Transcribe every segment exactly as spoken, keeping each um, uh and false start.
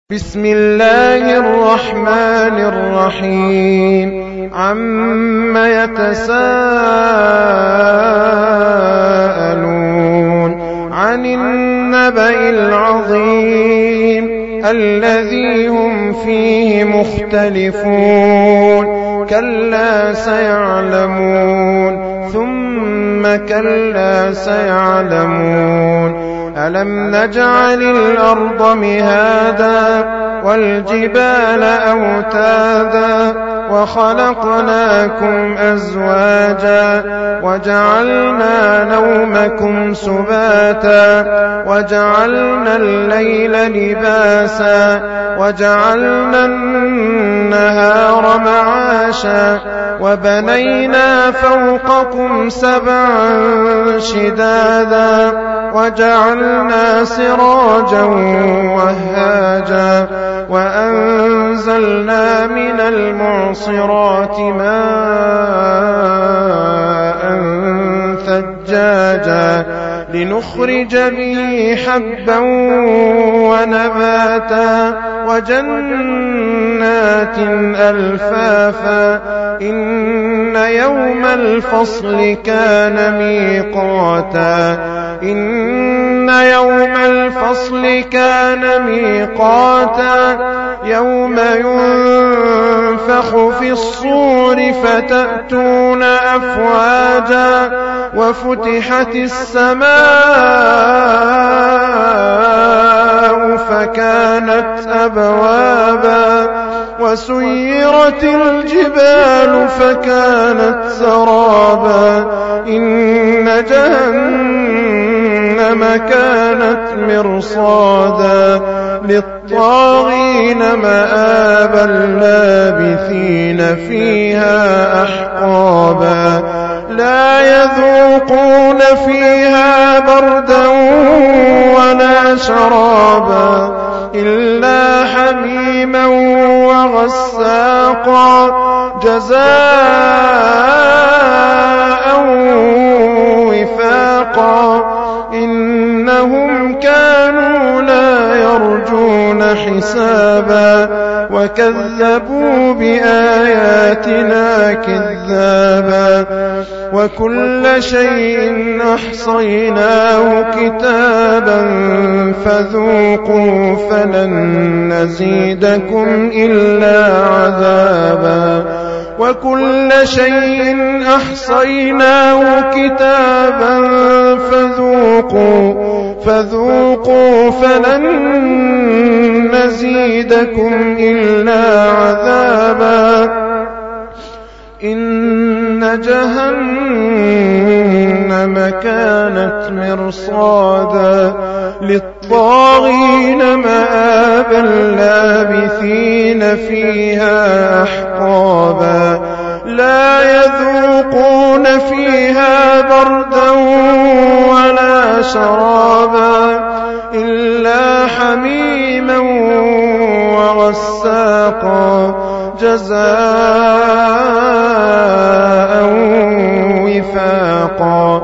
بسم الله الرحمن الرحيم عم يتساءلون عن النبأ العظيم الذي هم فيه مختلفون كلا سيعلمون ثم كلا سيعلمون ألم نجعل الأرض مهادا والجبال أوتادا وخلقناكم أزواجا وجعلنا نومكم سباتا وجعلنا الليل لباسا وجعلنا النهار معاشا وبنينا فوقكم سبعا شدادا وجعلنا سراجا وهاجا وأنزلنا من المعصرات ماء ثجاجا لنخرج به حبا ونباتا وجنات ألفافا إن يوم الفصل كان ميقاتا إن يوم الفصل كان ميقاتا يوم ينفخ في الصور فتأتون أفواجا وفتحت السماء فكانت أبوابا وسيرت الجبال فكانت سرابا إن جهنم كانت مرصادا للطاغين مآبا لابثين فيها أحقابا لا يذوقون فيها بردا ولا شرابا إلا حميما وغساقا جزاء وفاقا إنهم كانوا لا يرجون حسابا وكذبوا بآياتنا كذابا وكل شيء أحصيناه كتابا فذوقوا فلن نزيدكم إلا عذابا وكل شيء أحصيناه كتابا فذوقوا فذوقوا فلن نزيدكم إلا عذابا إن جهنم كانت مرصادا للطاغين مآبا لابثين فيها أحقابا لا يذوقون فيها بردا ولا شرابا إلا حميما وغساقا جزاء وفاقا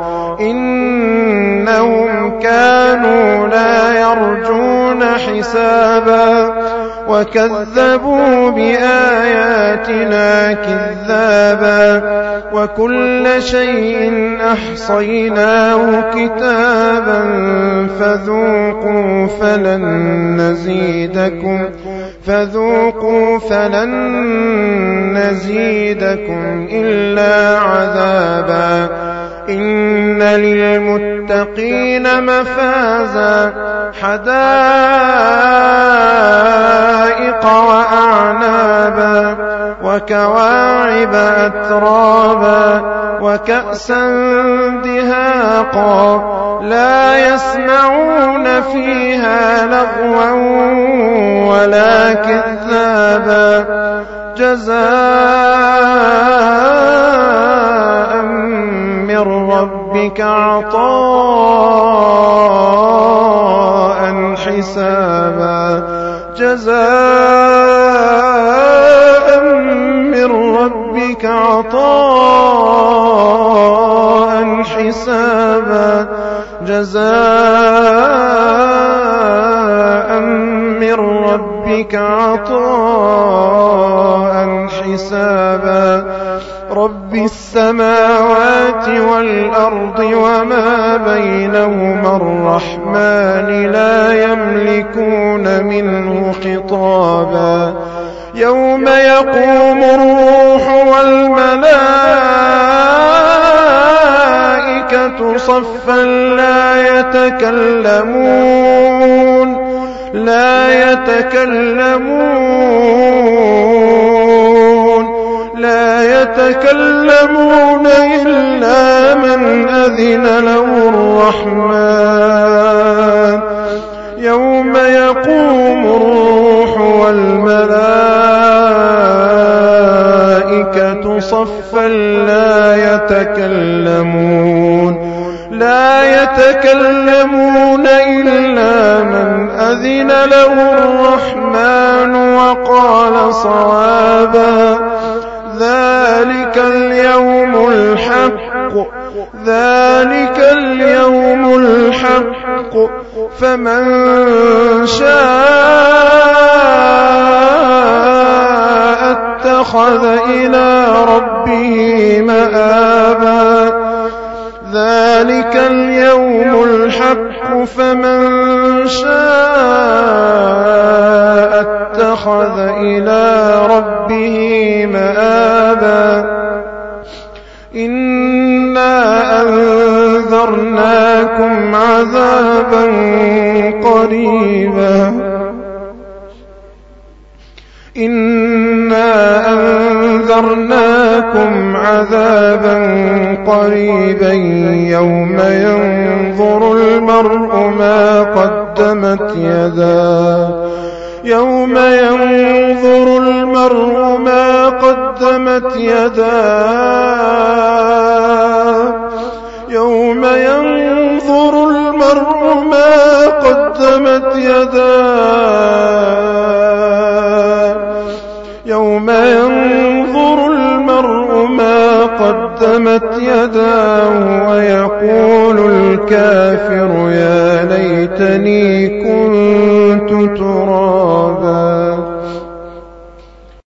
إنهم كانوا لا يرجون حسابا وكذبوا بآياتنا كذابا وكل شيء أحصيناه كتابا فذوقوا فلن نزيدكم فذوقوا فلن نزيدكم إلا عذابا إن للمتقين مفازا حدائق وأعنابا وكواعب أترابا وكأسا دهاقا لا يسمعون فيها لغوا ولا كذابا جزاء من ربك عطاء حسابا جزاء من ربك عطاء حسابا جزاء من ربك ربك عطاء حسابا رب السماوات والأرض وما بينهما الرحمن لا يملكون منه خطابا يوم يقوم الروح والملائكة صفا لا يتكلمون لا يتكلمون لا يتكلمون إلا من أذن له الرحمن يوم يقوم الروح والملائكة صفا لا يتكلمون لا يتكلمون إلا من أذن له الرحمن وقال صوابا ذلك اليوم الحق ذلك اليوم الحق فمن شاء اتخذ إلى ربه مآبا ذلك اليوم الحق فمن شاء اتخذ إلى ربه مآبا إنا أنذرناكم عذابا قريبا إنا أنذرناكم عذابا قريبا يوم ينظر المرء ما قدمت يداه يوم ينظر المرء ما قدمت يداه يوم ينظر المرء ما قدمت يداه يوم ينظر المرء ما قدمت يداه ويقول الكافر يا ليتني كنت ترابا